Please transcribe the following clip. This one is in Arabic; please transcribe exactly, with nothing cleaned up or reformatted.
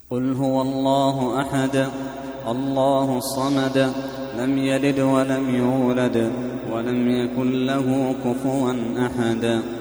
قل هو الله أحد الله الصمد لم يلد ولم يولد ولم يكن له كفوا أحد.